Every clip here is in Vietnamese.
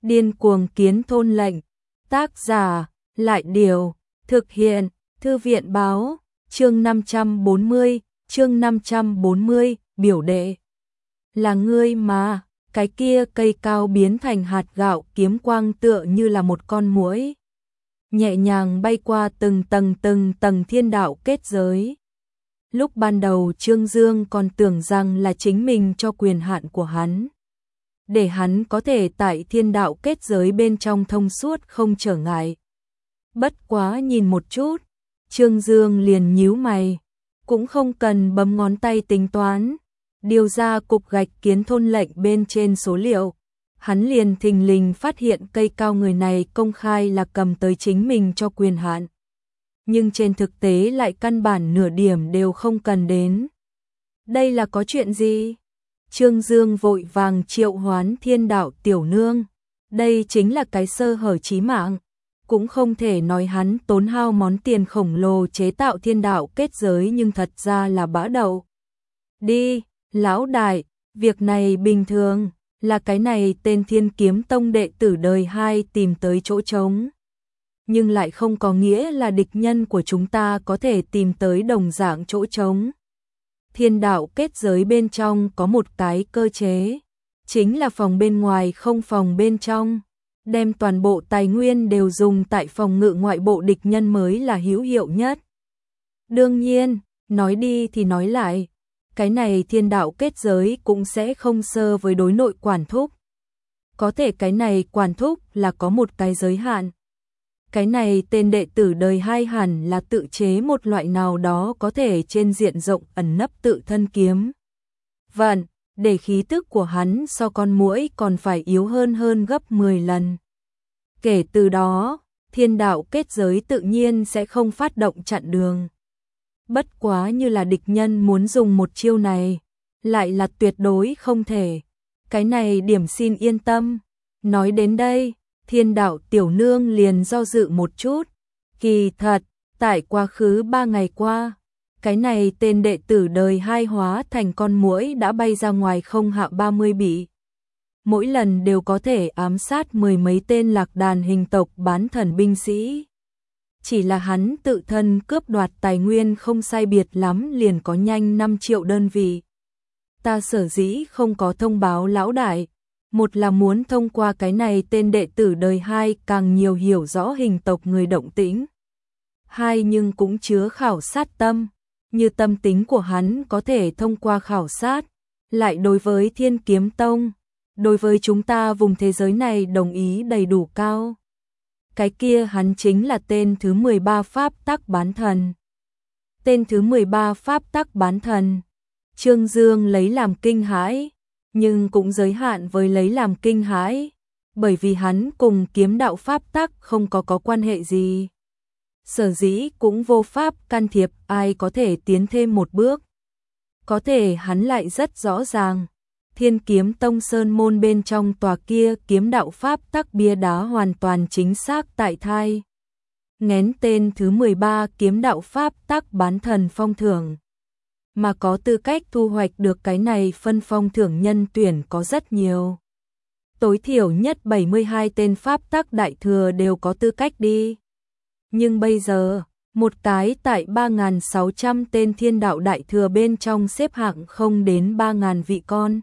Điên cuồng kiến thôn lệnh. Tác giả, Lại Điều. Thực hiện, Thư viện báo. Chương 540, biểu đệ. Là ngươi mà, cái kia cây cao biến thành hạt gạo kiếm quang tựa như là một con muỗi. Nhẹ nhàng bay qua từng tầng thiên đạo kết giới. Lúc ban đầu Trương Dương còn tưởng rằng là chính mình cho quyền hạn của hắn, để hắn có thể tại thiên đạo kết giới bên trong thông suốt không trở ngại. Bất quá nhìn một chút, Trương Dương liền nhíu mày, cũng không cần bấm ngón tay tính toán, điều ra cục gạch kiến thôn lệnh bên trên số liệu. Hắn liền thình lình phát hiện cây cao người này công khai là cầm tới chính mình cho quyền hạn, nhưng trên thực tế lại căn bản nửa điểm đều không cần đến. Đây là có chuyện gì? Trương Dương vội vàng triệu hoán thiên đạo tiểu nương. Đây chính là cái sơ hở chí mạng. Cũng không thể nói hắn tốn hao món tiền khổng lồ chế tạo thiên đạo kết giới, nhưng thật ra là bã đậu. Đi, lão đại, việc này bình thường, là cái này tên Thiên Kiếm Tông đệ tử đời 2 tìm tới chỗ trống. Nhưng lại không có nghĩa là địch nhân của chúng ta có thể tìm tới đồng dạng chỗ trống. Thiên đạo kết giới bên trong có một cái cơ chế, chính là phòng bên ngoài không phòng bên trong. Đem toàn bộ tài nguyên đều dùng tại phòng ngự ngoại bộ địch nhân mới là hữu hiệu nhất. Đương nhiên, nói đi thì nói lại, cái này thiên đạo kết giới cũng sẽ không sơ với đối nội quản thúc. Có thể cái này quản thúc là có một cái giới hạn. Cái này tên đệ tử đời 2 hẳn là tự chế một loại nào đó có thể trên diện rộng ẩn nấp tự thân kiếm vận, để khí tức của hắn so con muỗi còn phải yếu hơn gấp 10 lần. Kể từ đó, thiên đạo kết giới tự nhiên sẽ không phát động chặn đường. Bất quá như là địch nhân muốn dùng một chiêu này, lại là tuyệt đối không thể. Cái này điểm xin yên tâm. Nói đến đây, thiên đạo tiểu nương liền do dự một chút. Kỳ thật, tại quá khứ 3 ngày qua, cái này tên đệ tử đời 2 hóa thành con muỗi đã bay ra ngoài không hạ 30 bị. Mỗi lần đều có thể ám sát 10 mấy tên lạc đàn hình tộc bán thần binh sĩ. Chỉ là hắn tự thân cướp đoạt tài nguyên không sai biệt lắm liền có nhanh 5 triệu đơn vị. Ta sở dĩ không có thông báo lão đại, một là muốn thông qua cái này tên đệ tử đời 2 càng nhiều hiểu rõ hình tộc người động tĩnh. Hai, nhưng cũng chứa khảo sát tâm, như tâm tính của hắn có thể thông qua khảo sát, lại đối với Thiên Kiếm Tông, đối với chúng ta vùng thế giới này đồng ý đầy đủ cao. Cái kia hắn chính là tên thứ 13 pháp tắc bán thần. Tên thứ 13 pháp tắc bán thần. Trương Dương lấy làm kinh hãi, nhưng cũng giới hạn với lấy làm kinh hãi, bởi vì hắn cùng kiếm đạo pháp tắc không có quan hệ gì. Sở dĩ cũng vô pháp can thiệp ai có thể tiến thêm một bước. Có thể hắn lại rất rõ ràng, Thiên Kiếm Tông sơn môn bên trong tòa kia kiếm đạo pháp tắc bia đá hoàn toàn chính xác tại thai nghén tên thứ 13 kiếm đạo pháp tắc bán thần phong thưởng. Mà có tư cách thu hoạch được cái này phân phong thưởng nhân tuyển có rất nhiều. Tối thiểu nhất 72 tên pháp tắc đại thừa đều có tư cách đi. Nhưng bây giờ, một cái tại 3.600 tên thiên đạo đại thừa bên trong xếp hạng không đến 3.000 vị con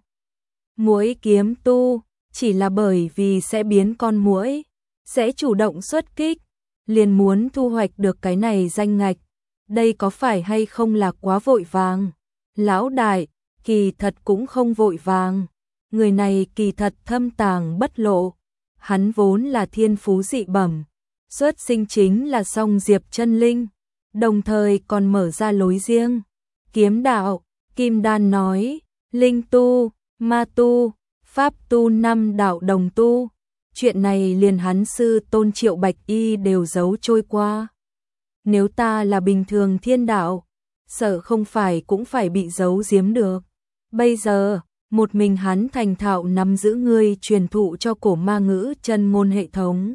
muỗi kiếm tu, chỉ là bởi vì sẽ biến con muỗi, sẽ chủ động xuất kích, liền muốn thu hoạch được cái này danh ngạch. Đây có phải hay không là quá vội vàng? Lão đại, kỳ thật cũng không vội vàng. Người này kỳ thật thâm tàng bất lộ. Hắn vốn là thiên phú dị bẩm, xuất sinh chính là song diệp chân linh, đồng thời còn mở ra lối riêng. Kiếm đạo, Kim Đan nói, linh tu, ma tu, pháp tu, 5 đạo đồng tu. Chuyện này liền hắn sư tôn Triệu Bạch Y đều giấu trôi qua. Nếu ta là bình thường thiên đạo, sợ không phải cũng phải bị giấu giếm được. Bây giờ, một mình hắn thành thạo nắm giữ ngươi truyền thụ cho cổ ma ngữ chân ngôn hệ thống.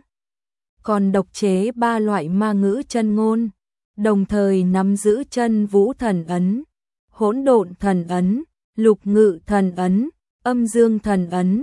Còn độc chế 3 loại ma ngữ chân ngôn, đồng thời nắm giữ chân vũ thần ấn, hỗn độn thần ấn, lục ngự thần ấn, âm dương thần ấn,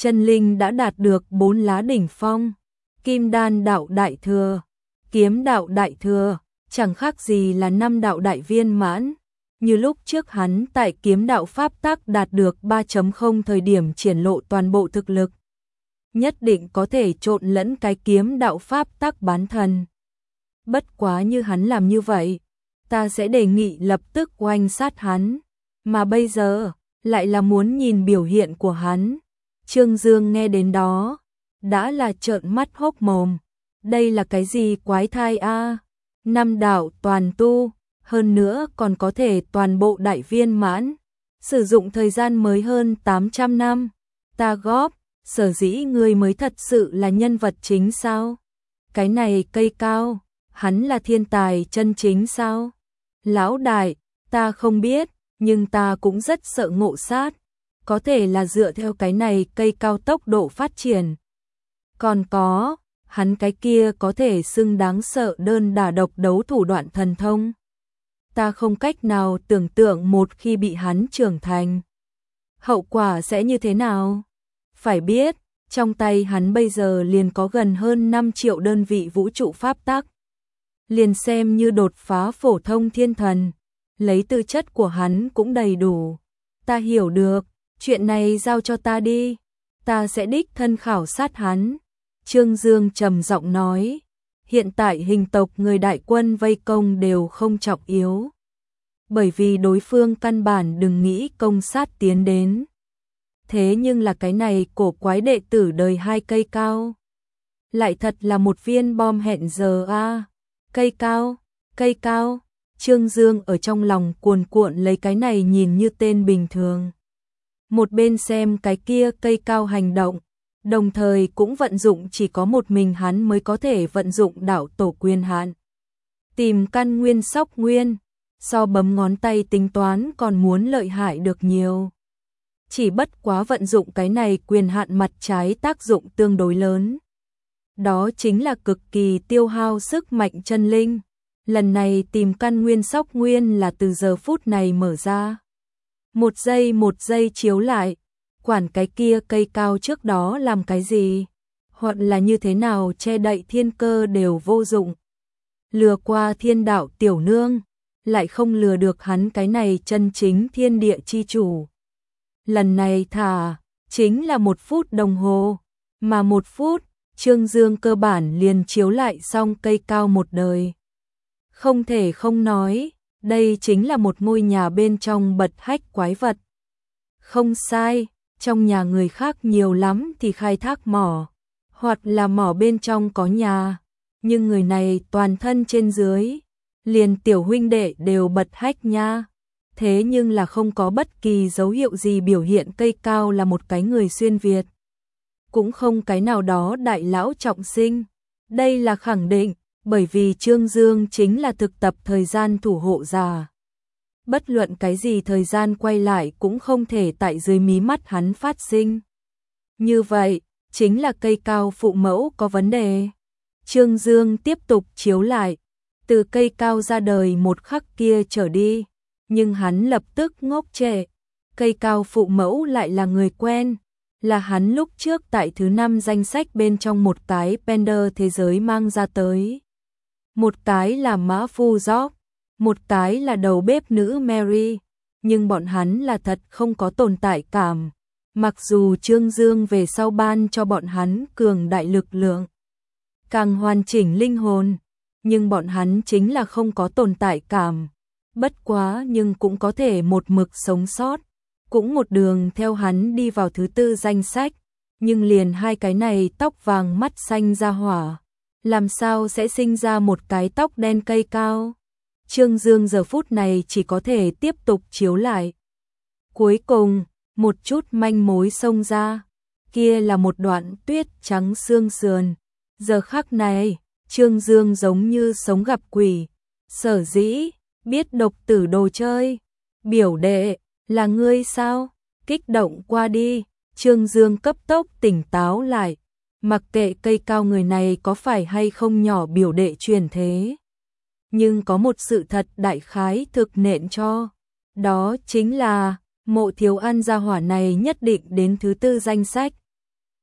chân linh đã đạt được 4 lá đỉnh phong, kim đan đạo đại thừa, kiếm đạo đại thừa, chẳng khác gì là 5 đạo đại viên mãn. Như lúc trước hắn tại kiếm đạo pháp tắc đạt được 3.0 thời điểm triển lộ toàn bộ thực lực, nhất định có thể trộn lẫn cái kiếm đạo pháp tắc bán thần. Bất quá như hắn làm như vậy, ta sẽ đề nghị lập tức oanh sát hắn, mà bây giờ lại là muốn nhìn biểu hiện của hắn. Trương Dương nghe đến đó, đã là trợn mắt hốc mồm. Đây là cái gì quái thai a? 5 đạo toàn tu, hơn nữa còn có thể toàn bộ đại viên mãn, sử dụng thời gian mới hơn 800 năm. Ta góp, sở dĩ ngươi mới thật sự là nhân vật chính sao? Cái này cây cao, hắn là thiên tài chân chính sao? Lão đại, ta không biết, nhưng ta cũng rất sợ ngộ sát. Có thể là dựa theo cái này cây cao tốc độ phát triển. Còn có, hắn cái kia có thể xưng đáng sợ đơn đả độc đấu thủ đoạn thần thông. Ta không cách nào tưởng tượng một khi bị hắn trưởng thành, hậu quả sẽ như thế nào. Phải biết, trong tay hắn bây giờ liền có gần hơn 5 triệu đơn vị vũ trụ pháp tắc. Liền xem như đột phá phổ thông thiên thần, lấy tư chất của hắn cũng đầy đủ. Ta hiểu được, chuyện này giao cho ta đi, ta sẽ đích thân khảo sát hắn. Trương Dương trầm giọng nói, hiện tại hình tộc người đại quân vây công đều không trọng yếu, bởi vì đối phương căn bản đừng nghĩ công sát tiến đến. Thế nhưng là cái này cổ quái đệ tử đời 2 cây cao, lại thật là một viên bom hẹn giờ a. Cây cao, Trương Dương ở trong lòng cuồn cuộn lấy cái này nhìn như tên bình thường. Một bên xem cái kia cây cao hành động, đồng thời cũng vận dụng chỉ có một mình hắn mới có thể vận dụng đạo tổ quyền hạn. Tìm căn nguyên sóc nguyên, so bấm ngón tay tính toán còn muốn lợi hại được nhiều. Chỉ bất quá vận dụng cái này quyền hạn mặt trái tác dụng tương đối lớn. Đó chính là cực kỳ tiêu hao sức mạnh chân linh. Lần này tìm căn nguyên sóc nguyên là từ giờ phút này mở ra. Một giây chiếu lại, quản cái kia cây cao trước đó làm cái gì, hoặc là như thế nào che đậy thiên cơ đều vô dụng. Lừa qua thiên đạo tiểu nương, lại không lừa được hắn cái này chân chính thiên địa chi chủ. Lần này thả, chính là 1 phút đồng hồ, mà 1 phút, Trương Dương cơ bản liền chiếu lại xong cây cao một đời. Không thể không nói, đây chính là một ngôi nhà bên trong bật hách quái vật. Không sai, trong nhà người khác nhiều lắm thì khai thác mỏ, hoặc là mỏ bên trong có nhà, nhưng người này toàn thân trên dưới, liền tiểu huynh đệ đều bật hách nha. Thế nhưng là không có bất kỳ dấu hiệu gì biểu hiện cây cao là một cái người xuyên Việt. Cũng không cái nào đó đại lão trọng sinh. Đây là khẳng định, bởi vì Trương Dương chính là thực tập thời gian thủ hộ giả. Bất luận cái gì thời gian quay lại cũng không thể tại dưới mí mắt hắn phát sinh. Như vậy, chính là cây cao phụ mẫu có vấn đề. Trương Dương tiếp tục chiếu lại, từ cây cao ra đời một khắc kia trở đi, nhưng hắn lập tức ngốc trệ. Cây cao phụ mẫu lại là người quen, là hắn lúc trước tại thứ 5 danh sách bên trong một cái Pender thế giới mang ra tới. Một cái là mã phu Job, một cái là đầu bếp nữ Mary, nhưng bọn hắn là thật không có tồn tại cảm. Mặc dù Trương Dương về sau ban cho bọn hắn cường đại lực lượng, càng hoàn chỉnh linh hồn, nhưng bọn hắn chính là không có tồn tại cảm. Bất quá nhưng cũng có thể một mực sống sót, cũng một đường theo hắn đi vào thứ 4 danh sách, nhưng liền 2 cái này tóc vàng mắt xanh ra hỏa, làm sao sẽ sinh ra một cái tóc đen cây cao. Trương Dương giờ phút này chỉ có thể tiếp tục chiếu lại. Cuối cùng, một chút manh mối xông ra, kia là một đoạn tuyết trắng xương sườn. Giờ khắc này, Trương Dương giống như sống gặp quỷ. Sở dĩ biết độc tử đồ chơi, biểu đệ, là ngươi sao? Kích động qua đi, Trương Dương cấp tốc tỉnh táo lại, mặc kệ cây cao người này có phải hay không nhỏ biểu đệ truyền thế. Nhưng có một sự thật đại khái thực nện cho, đó chính là Mộ Thiếu An gia hỏa này nhất định đến thứ 4 danh sách.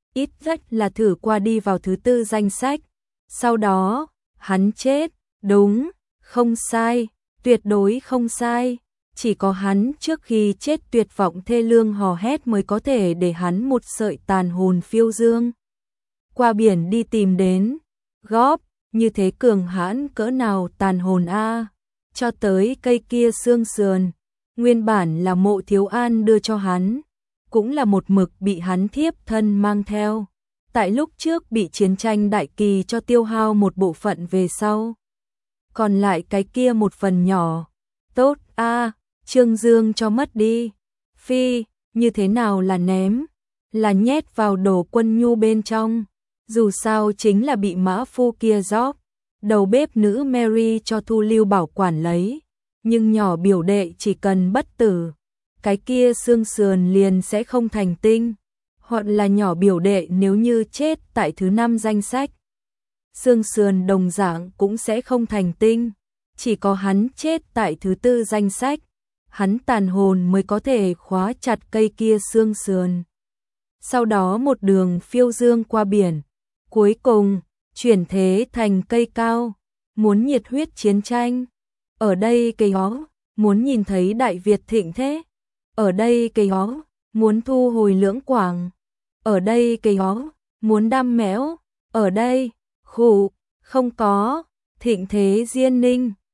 ít nhất là thử qua đi vào thứ tư danh sách. Sau đó, hắn chết, đúng, không sai, tuyệt đối không sai. Chỉ có hắn trước khi chết tuyệt vọng thê lương hò hét mới có thể để hắn một sợi tàn hồn phiêu dương qua biển đi tìm đến. Góp, như thế cường hãn cỡ nào tàn hồn a. Cho tới cây kia xương sườn, nguyên bản là Mộ Thiếu An đưa cho hắn, cũng là một mực bị hắn thiếp thân mang theo. Tại lúc trước bị chiến tranh đại kỳ cho tiêu hao một bộ phận về sau. Còn lại cái kia một phần nhỏ. Tốt a, Trương Dương cho mất đi. Phi, như thế nào là ném? Là nhét vào đồ quân nhu bên trong. Dù sao chính là bị mã phu kia rót. Đầu bếp nữ Mary cho Thu Lưu bảo quản lấy. Nhưng nhỏ biểu đệ chỉ cần bất tử, cái kia xương sườn liền sẽ không thành tinh. Hoặc là nhỏ biểu đệ nếu như chết tại thứ 5 danh sách, xương sườn đồng dạng cũng sẽ không thành tinh. Chỉ có hắn chết tại thứ 4 danh sách, hắn tàn hồn mới có thể khóa chặt cây kia xương sườn. Sau đó một đường phiêu dương qua biển, cuối cùng chuyển thế thành cây cao, muốn nhiệt huyết chiến tranh. Ở đây cây ó, muốn nhìn thấy Đại Việt thịnh thế. Ở đây cây ó, muốn thu hồi Lưỡng Quảng. Ở đây cây ó, muốn đam mẽo. Ở đây, khủ, không có, thịnh thế Diên Ninh.